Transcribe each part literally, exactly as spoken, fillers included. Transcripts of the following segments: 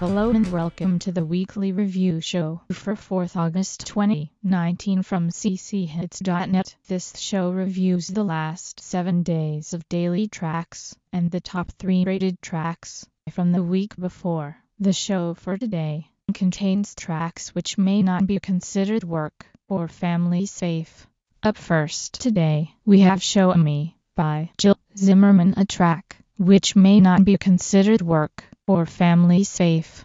Hello and welcome to the weekly review show for fourth August twenty nineteen from c c hits dot net. This show reviews the last seven days of daily tracks and the top three rated tracks from the week before. The show for today contains tracks which may not be considered work or family safe. Up first today, we have Show Me by Jill Zimmerman, a track which may not be considered work or family safe.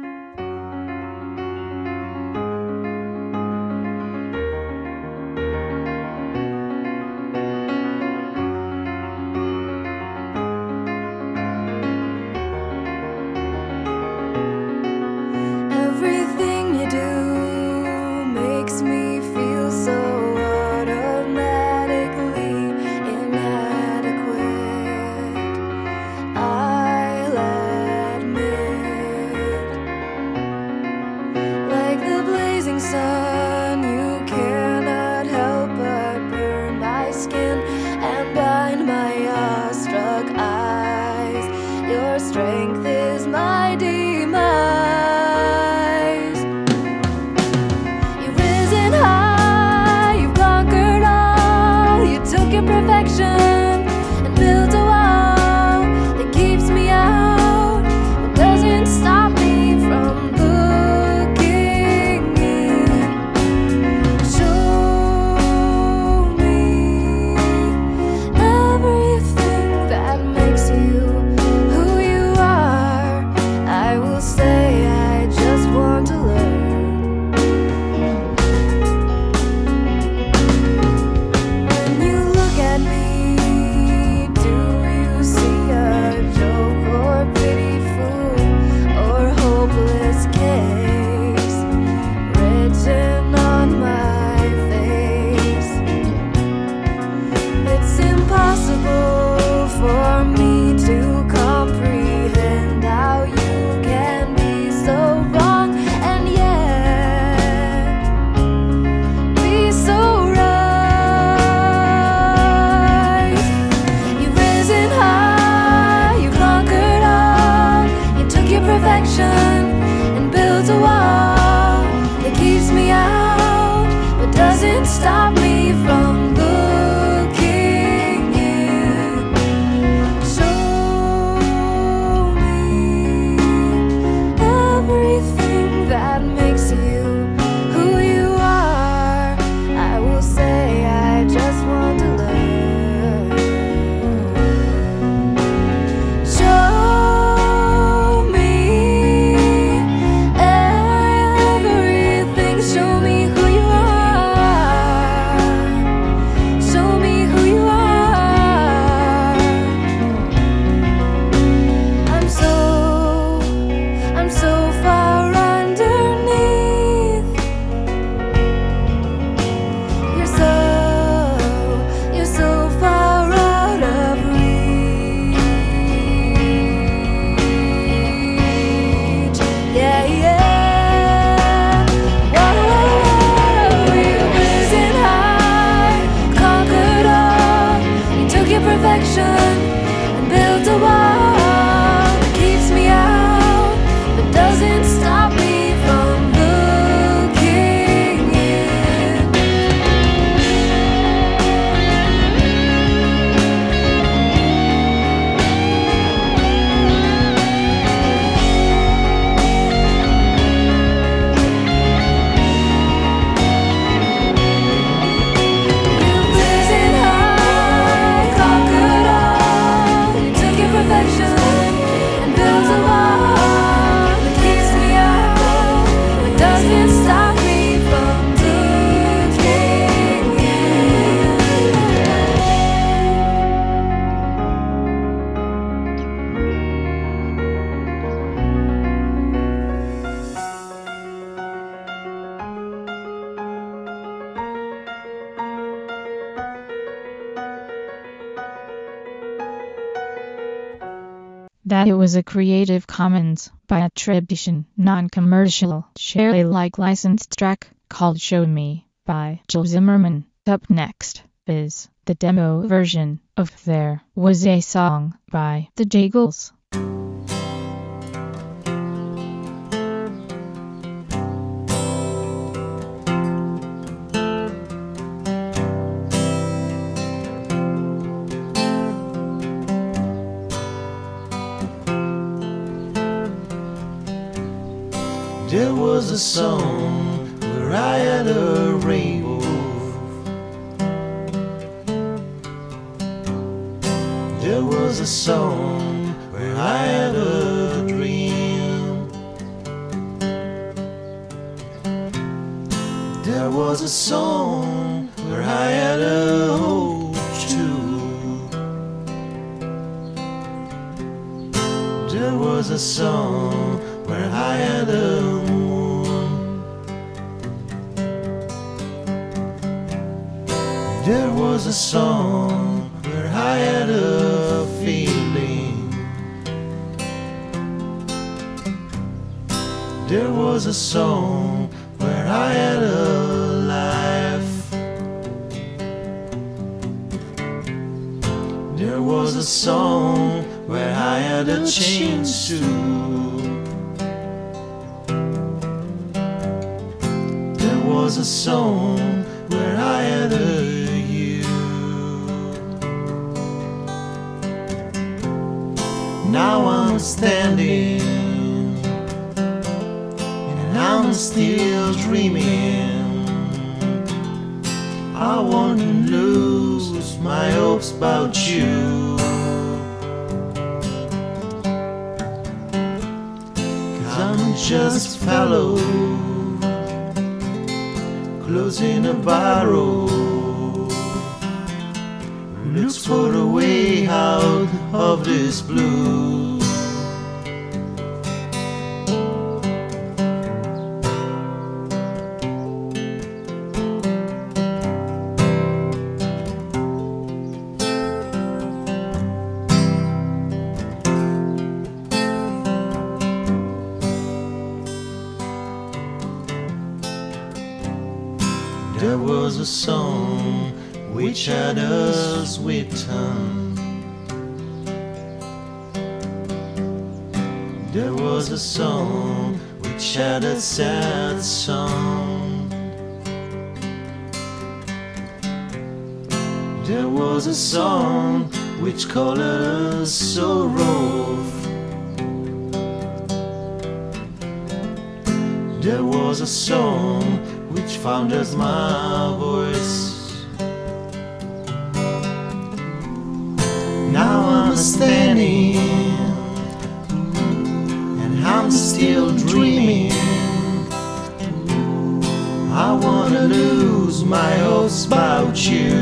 Everything you do makes me feel so automatically inadequate. I'll admit, like the blazing sun, you cannot help but burn my skin and blind my awestruck eyes. Your strength is my demise. Perfection and build a wall that keeps me out, but doesn't stop me from looking in. Show me everything that makes you who you are. I will say I just want to learn. And builds a wall that keeps me out, but doesn't stop me from looking in. Show me everything that makes you who you are. I will say I just want to learn. Show and build a wall that keeps me out, but doesn't stop me from looking in. You've risen high, conquered all, you took your perfection and built a wall that keeps me out, but doesn't stop me from looking That it was a Creative Commons by attribution, non-commercial, share Alike licensed track called Show Me by Jill Zimmerman. Up next is the demo version of There Was a Song by the Jagles. There was a song where I had a rainbow. There was a song where I had a dream. There was a song where I had a hope too. There was a song where I had a moon. There was a song where I had a feeling. There was a song where I had a life. There was a song where I had a chance to. There was a song where I had a you. Now I'm standing and I'm still dreaming. I won't lose my hopes about you. I'm just fellow closing a barrow, looks for a way out of this blue. There was a song which had a sweet tongue. There was a song which had a sad song. There was a song which called a sorrow. There was a song which found us my voice. Now I'm standing and I'm still dreaming. I wanna lose my hopes about you.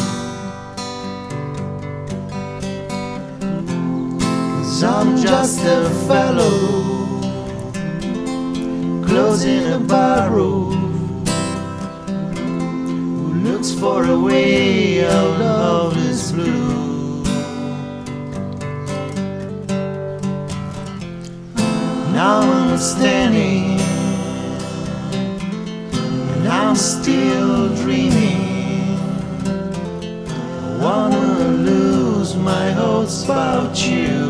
'Cause I'm just a fellow closing a barrow, looks for a way out of this blue. Now I'm standing and I'm still dreaming. I wanna lose my hopes about you.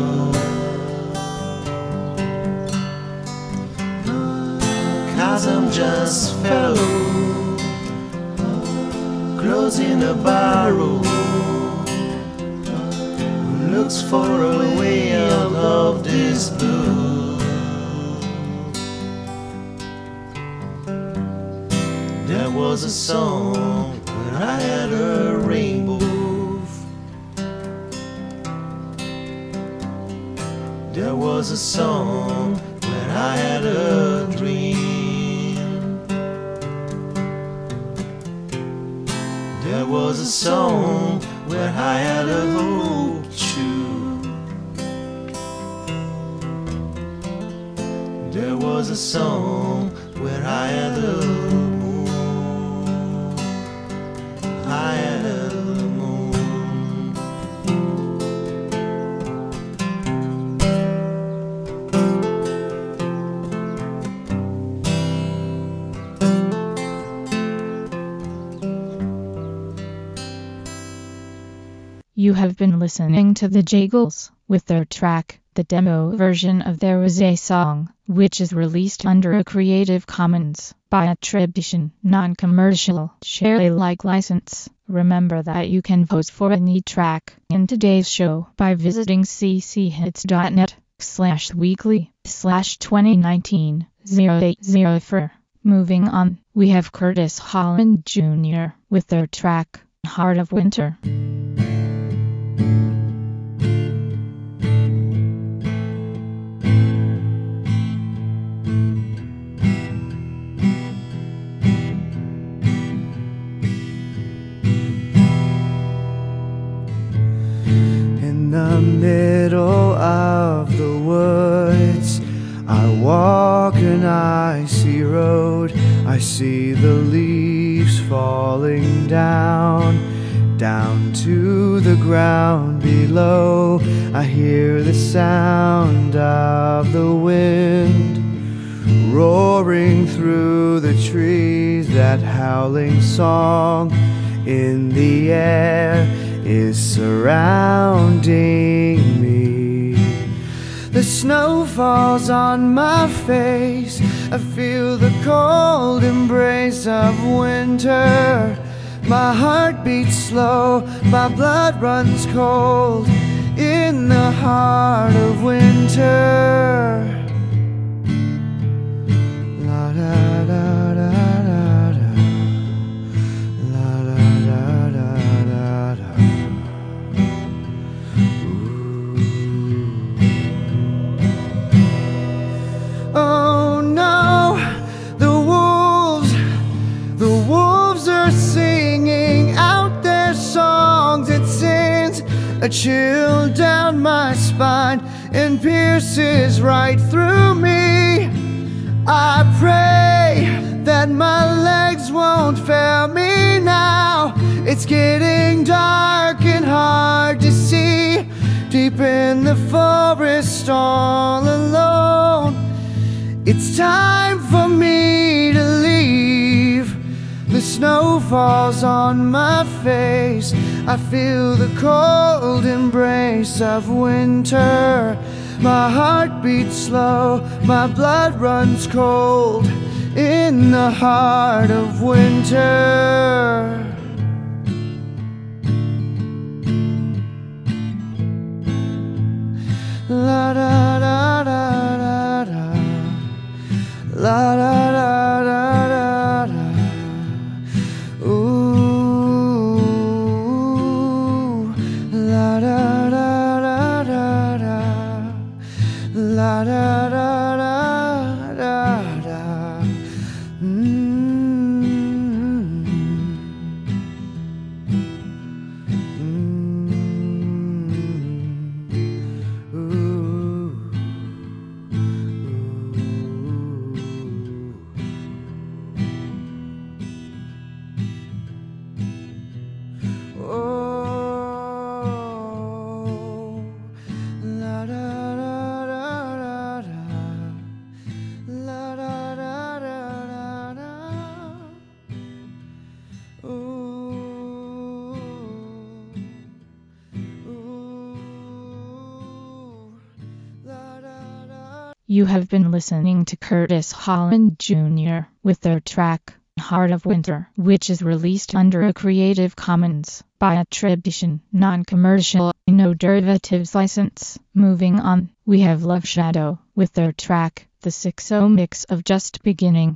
'Cause I'm just fellow closing a barrow, looks for a way out of this blue. There was a song where I had a rainbow. There was a song where I had a dream. There was a song where I had a hope too. There was a song where I had a moon. I had a moon. You have been listening to the Jagles with their track, the demo version of There Was a Song, which is released under a Creative Commons by attribution, non-commercial, share Alike license. Remember that you can vote for any track in today's show by visiting c c hits dot net. slash weekly slash twenty nineteen oh eight oh four. Moving on, we have Curtis Holland Junior with their track, Heart of Winter. In the middle of the woods, I walk an icy road. I see the leaves falling down, down to the ground below. I hear the sound of the wind roaring through the trees. That howling song in the air is surrounding me. The snow falls on my face. I feel the cold embrace of winter. My heart beats slow, my blood runs cold in the heart of winter. La da da da da da. La da da da da da. Oh no, the wolves, the wolves are singing out their songs. It sends a chill down my spine and pierces right through me. I pray that my legs won't fail me now. It's getting dark and hard to see, deep in the forest all alone. It's time for me to leave. The snow falls on my face. I feel the cold embrace of winter. My heart beats slow, my blood runs cold in the heart of winter. La da da da da da. La da da da da da. Ooh, la da da da da da. La da da da da da. Mm-hmm. Mm-hmm. Ooh. Oh, la da da da da da, la da da da da da. Ooh, ooh, la da da. You have been listening to Curtis Holland Junior with their track, Heart of Winter, which is released under a Creative Commons by attribution, non-commercial, no derivatives license. Moving on, we have Love Shadow with their track, The six oh Mix of Just Beginning.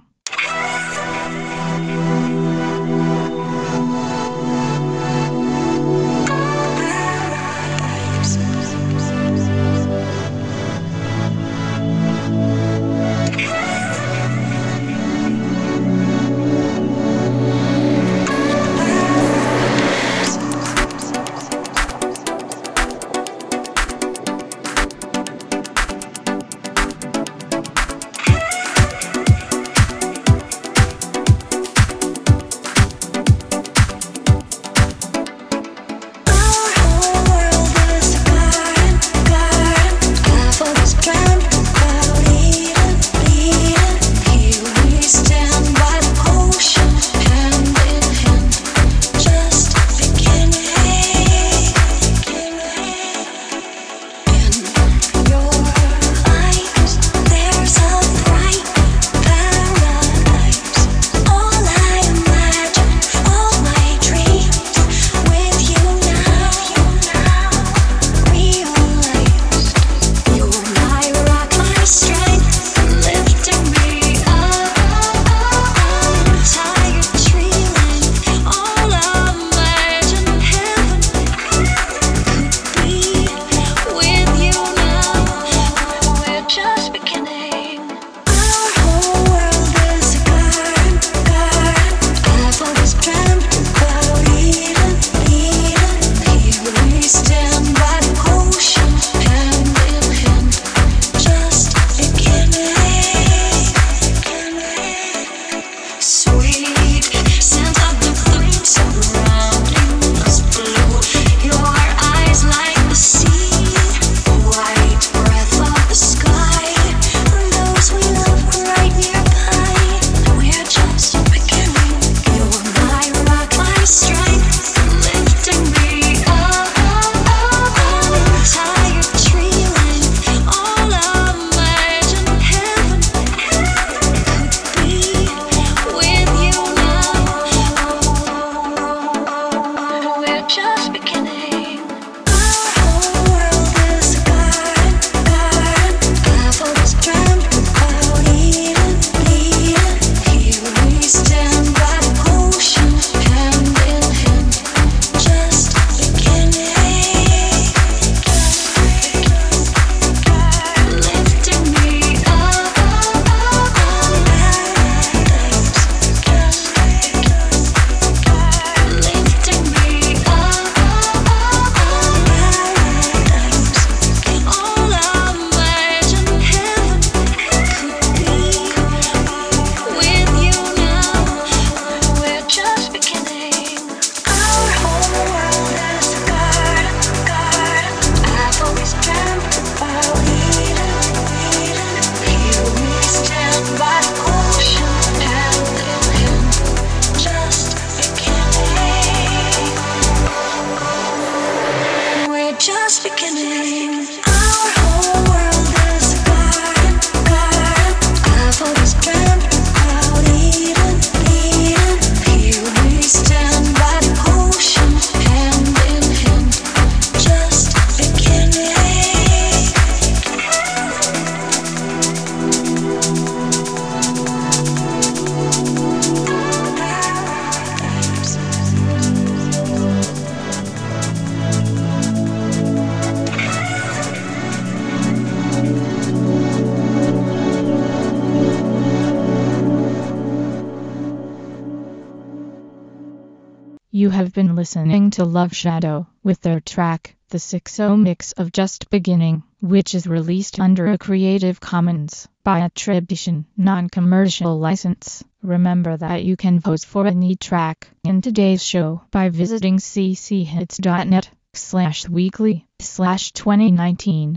You have been listening to Love Shadow with their track, The six oh Mix of Just Beginning, which is released under a Creative Commons by attribution, non-commercial license. Remember that you can vote for any track in today's show by visiting cchits.net slash weekly slash 2019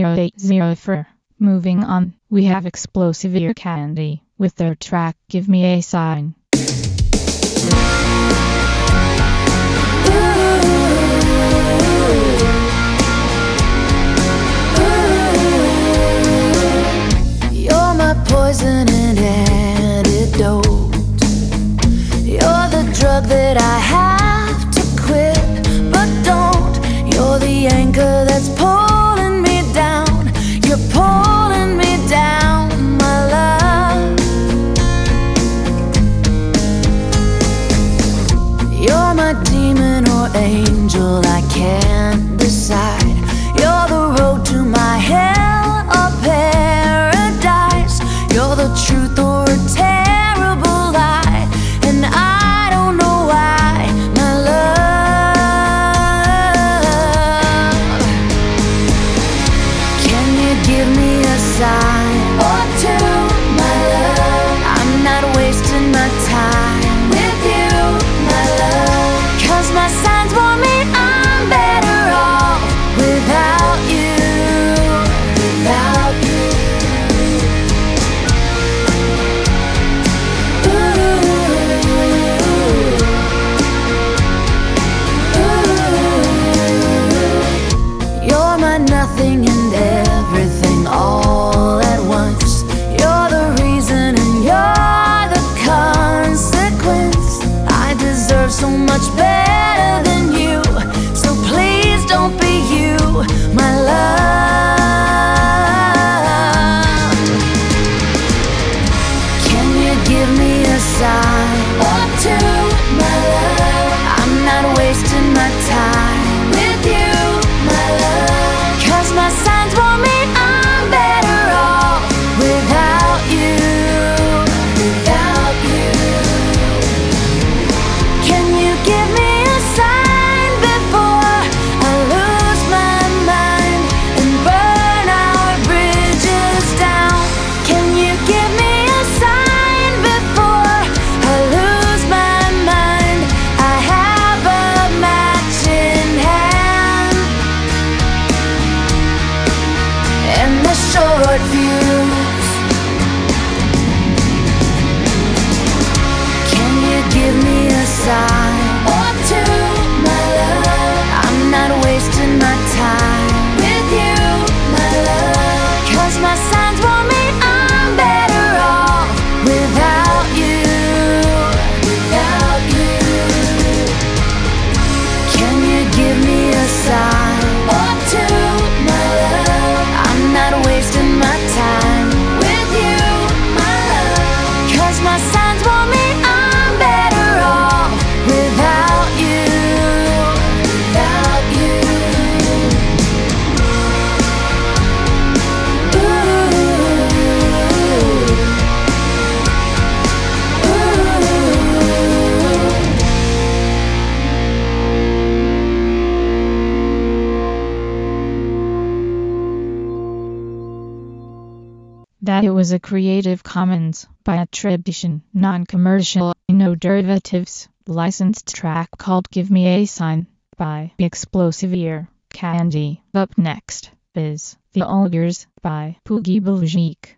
080 Moving on, we have Explosive Ear Candy with their track Give Me a Sign. You're my poison and antidote. You're the drug that I have to quit, but don't. You're the anchor that's pulling me down. You're pulling me down, my love. You're my demon or angel, I can't decide. You're the road to my hell or paradise. You're the truth or a terrible lie, and I don't know why, my love. Can you give me a sign or two, my love? I'm not wasting my time with you, my love. 'Cause my signs warn me I'm better off without you, without you. You're my nothing and everything all at once. You're the reason and you're the consequence. I deserve so much better than you, so please don't be you, my love. Can you give me a sign or two, my love? I'm not wasting my time with you, my love. 'Cause my signs warn me I'm That it was a Creative Commons by attribution, non-commercial, no derivatives, licensed track called Give Me a Sign by Explosive Ear Candy. Up next is The Ogres by Poogie Belgique.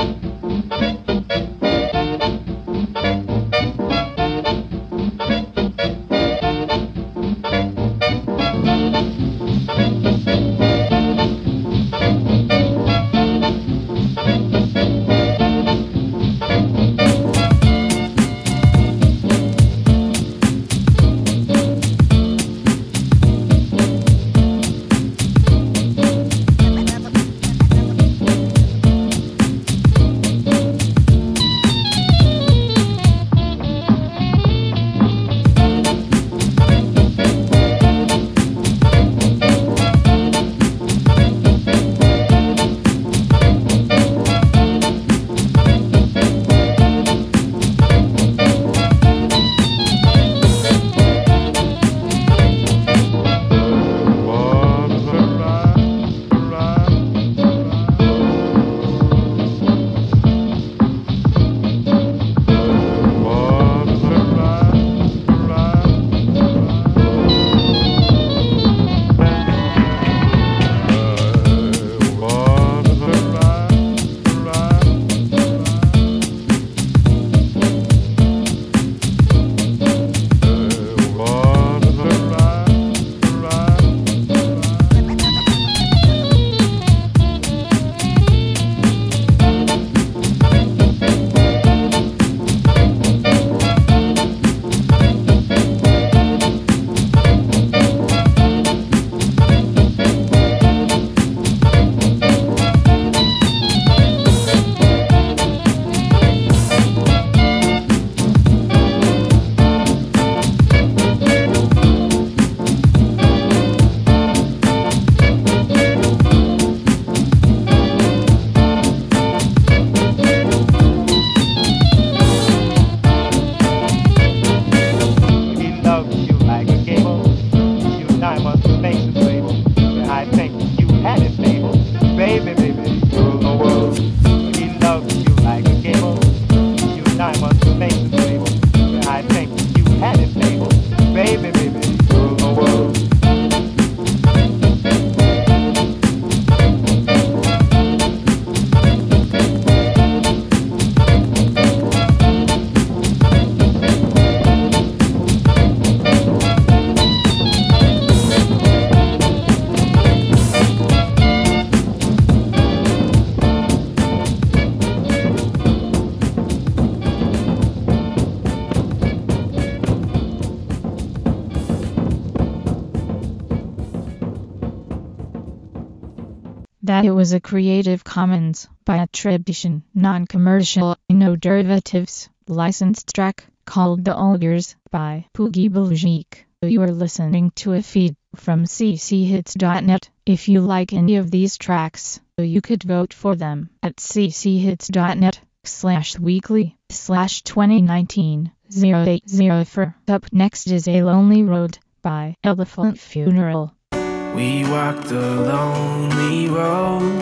That it was a Creative Commons by attribution, non-commercial, no derivatives, licensed track called The Ogres by Poogie Belgique. You are listening to a feed from c c hits dot net. If you like any of these tracks, you could vote for them at c c hits dot net slash weekly slash twenty nineteen oh eight oh four. Up next is A Lonely Road by Elephant Funeral. We walked a lonely road,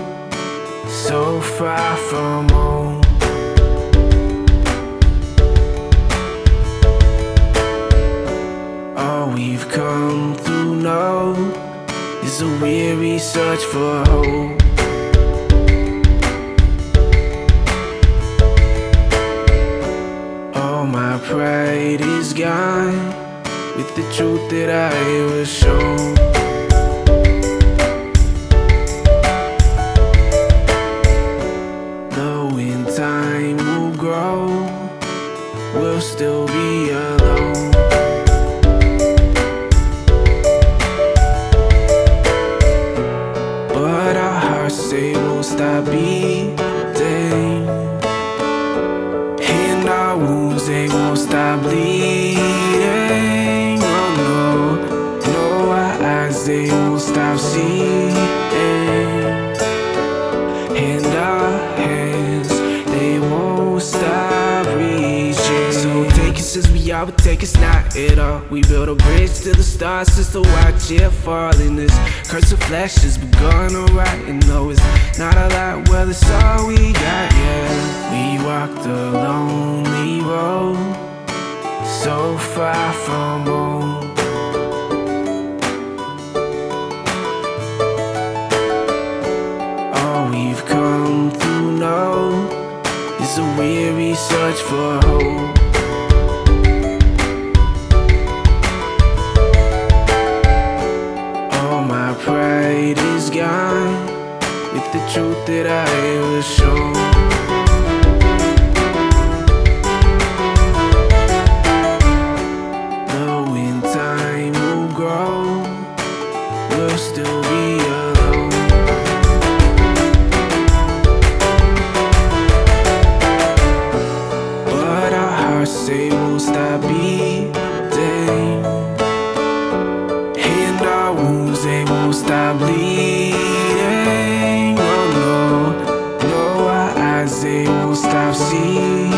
so far from home. All we've come to know is a weary search for hope. All my pride is gone with the truth that I was shown. Time will grow, we'll still be alone. But our hearts, they won't stop beating, and our wounds, they won't stop bleeding. Oh no, no, our eyes, they won't stop seeing, and our hands, they won't stop reaching. So take it since we I would take, it's not it all. We built a bridge to the stars just to watch it fall. In this curse of flesh has begun alright. And though it's not a lot, well, it's all we got, yeah. We walked a lonely road, so far from home. All we've come to know is a weary search for hope. All my pride is gone with the truth that I was shown. Though in time will grow, we'll still be alone. But our hearts say we'll stop beating, and our wounds, they won't stop bleeding. They won't stop seeing,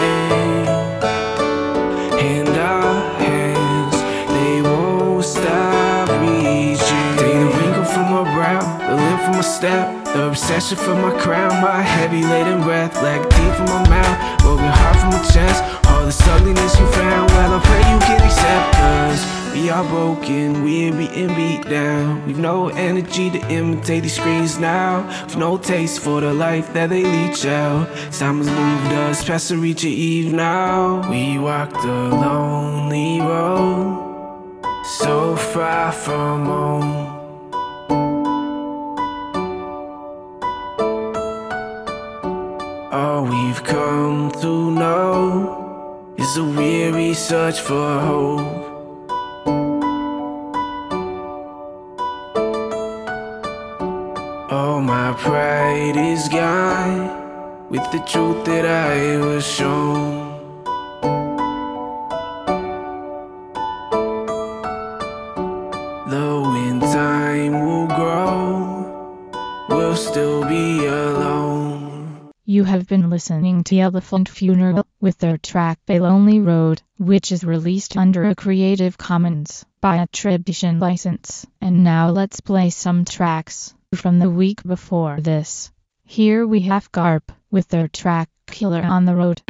and our hands, they won't stop reaching. Take the wrinkle from my brow, the limp from my step, the obsession from my crown, my heavy laden breath, like teeth from my mouth, broken heart from my chest. All this ugliness you found, well, I pray you can accept us. We are broken, we're being beat down. We've no energy to imitate these screens now. We've no taste for the life that they leech out. Time has moved us past the reach of eve now. We walked a lonely road, so far from home. All we've come to know is a weary search for hope. All my pride is gone with the truth that I was shown. Though in time will grow, we'll still be alone. You have been listening to Elephant Funeral with their track A Lonely Road, which is released under a Creative Commons by attribution license. And now let's play some tracks from the week before this. Here we have Garp with their track Killer on the Road.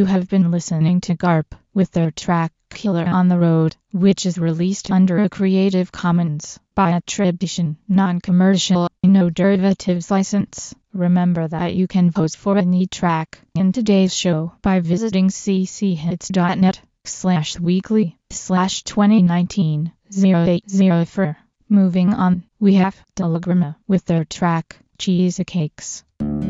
have been listening to Garp with their track Killer on the Road, which is released under a Creative Commons by attribution, non-commercial, no derivatives license. Remember that you can vote for any track in today's show by visiting cchits.net slash weekly slash 2019 080. Moving on, we have Telegrama with their track Cheesecakes.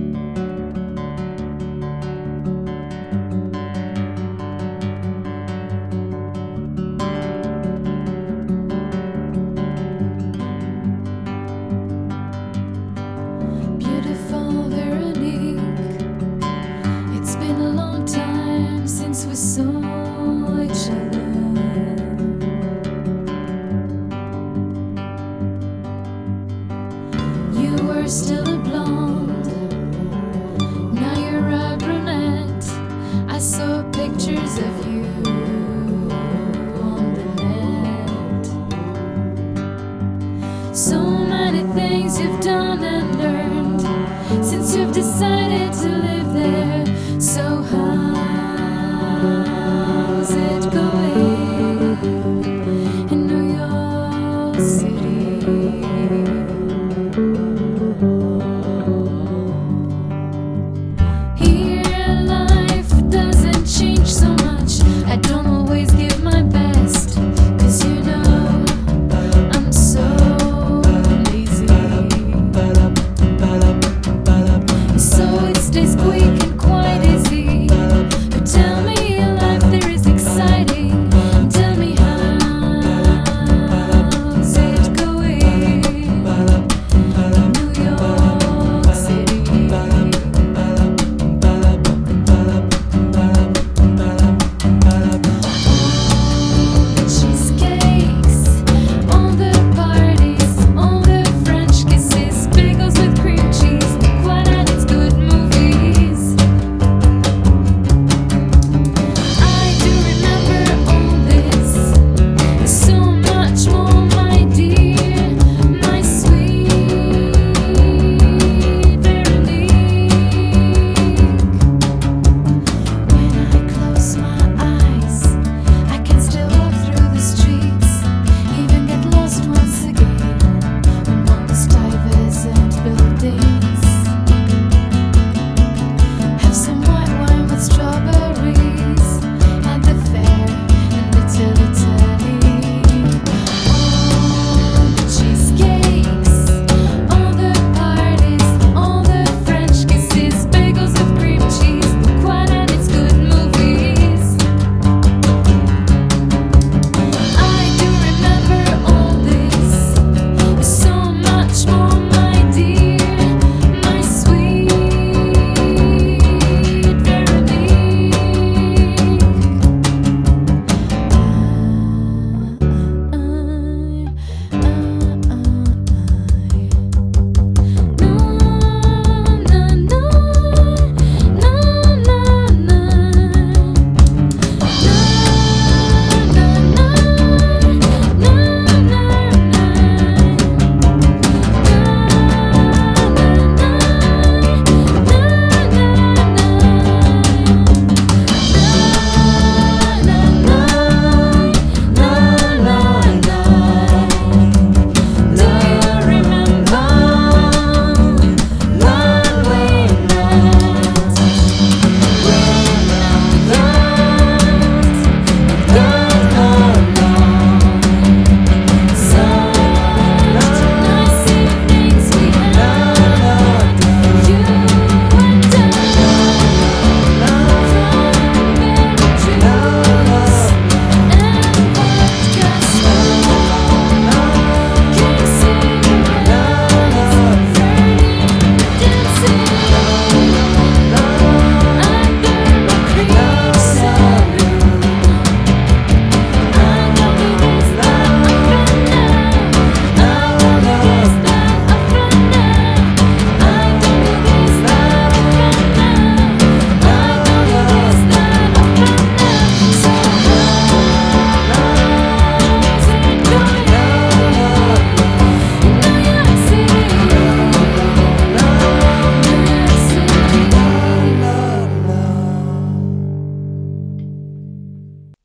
Beautiful Veronique, it's been a long time since we saw each other. You were still a blonde, now you're a brunette. I saw pictures of you on the net. So many things you've done and learned since you've decided to live there. So how's it going in New York City? Here life doesn't change so much. I don't always give my best, 'cause you know I'm so lazy. So it stays quick and quite easy.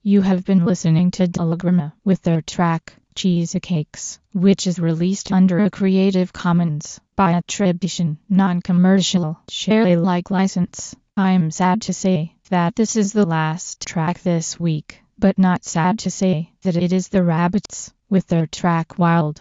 You have been listening to Delagrama with their track, Cheesecakes, which is released under a Creative Commons by attribution, non-commercial, share Alike license. I'm sad to say that this is the last track this week, but not sad to say that it is the Rabbits with their track Wild.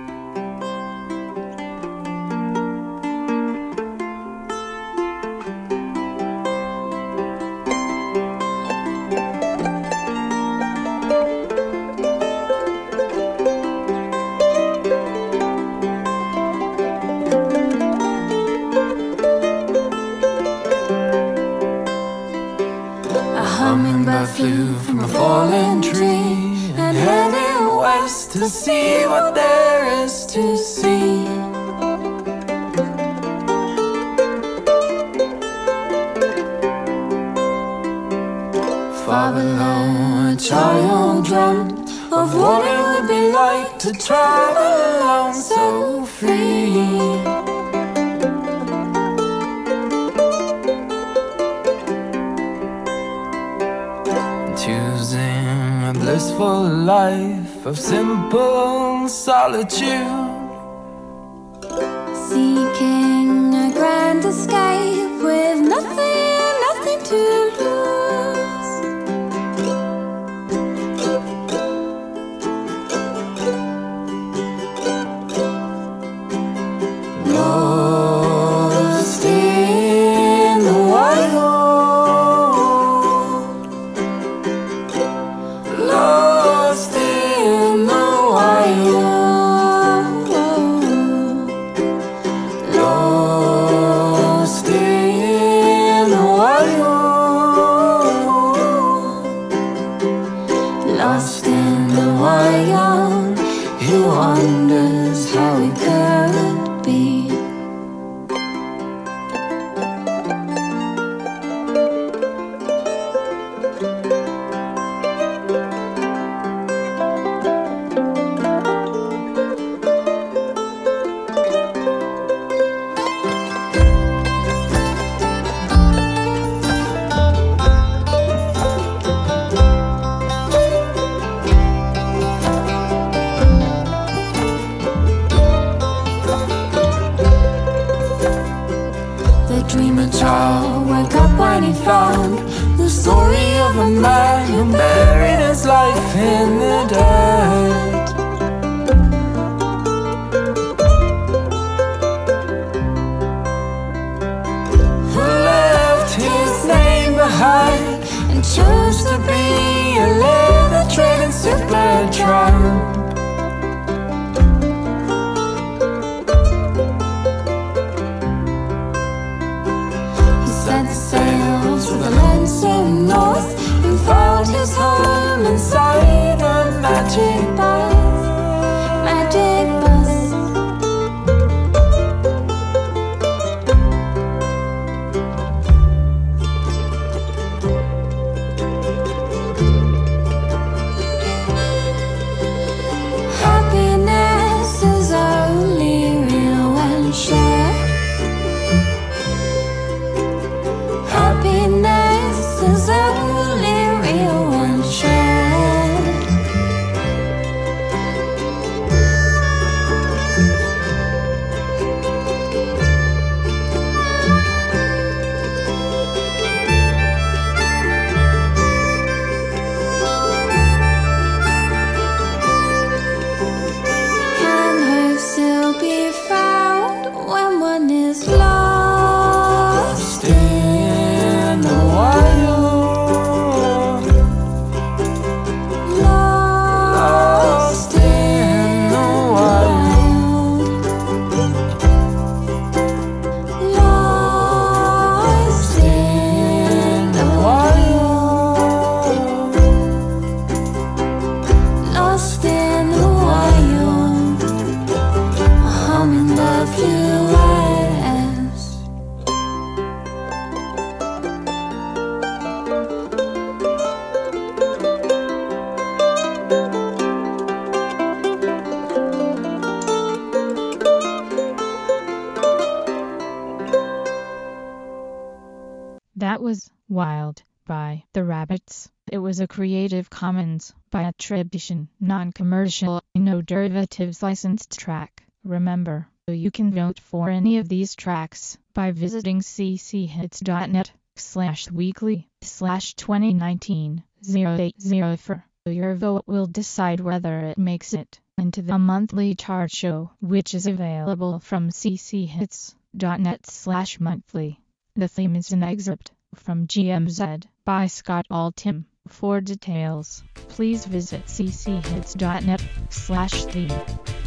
Flew from a fallen tree and headed west to see what there is to see. Far below, a child dreamt of what it would be like to travel alone so free. Choosing a blissful life of simple solitude, seeking a grand escape with nothing, nothing to lose. Lost in the wild, lost in the wild, lost in the wild, lost in the wild. He wonders how he could be. Dreaming child woke up when he found the story of a man who buried his life in the dirt. Who left his name behind and chose to be a leather trading super tramp. Set sails for the land so north and found his home inside a magic bus, magic bus. Happiness is only real when shared. Happiness is only real when shared. Can hope still be found when one is lost in the wild, lost in the wild, lost in the wild, lost in the wild, humming the fluid. That was Wild by the Rabbits. It was a Creative Commons by attribution, non-commercial, no derivatives licensed track. Remember, you can vote for any of these tracks by visiting cchits.net slash weekly slash 2019 080. Your vote will decide whether it makes it into the monthly chart show, which is available from cchits.net slash monthly. The theme is an excerpt from G M Z by Scott Altham. For details, please visit cchits.net slash theme.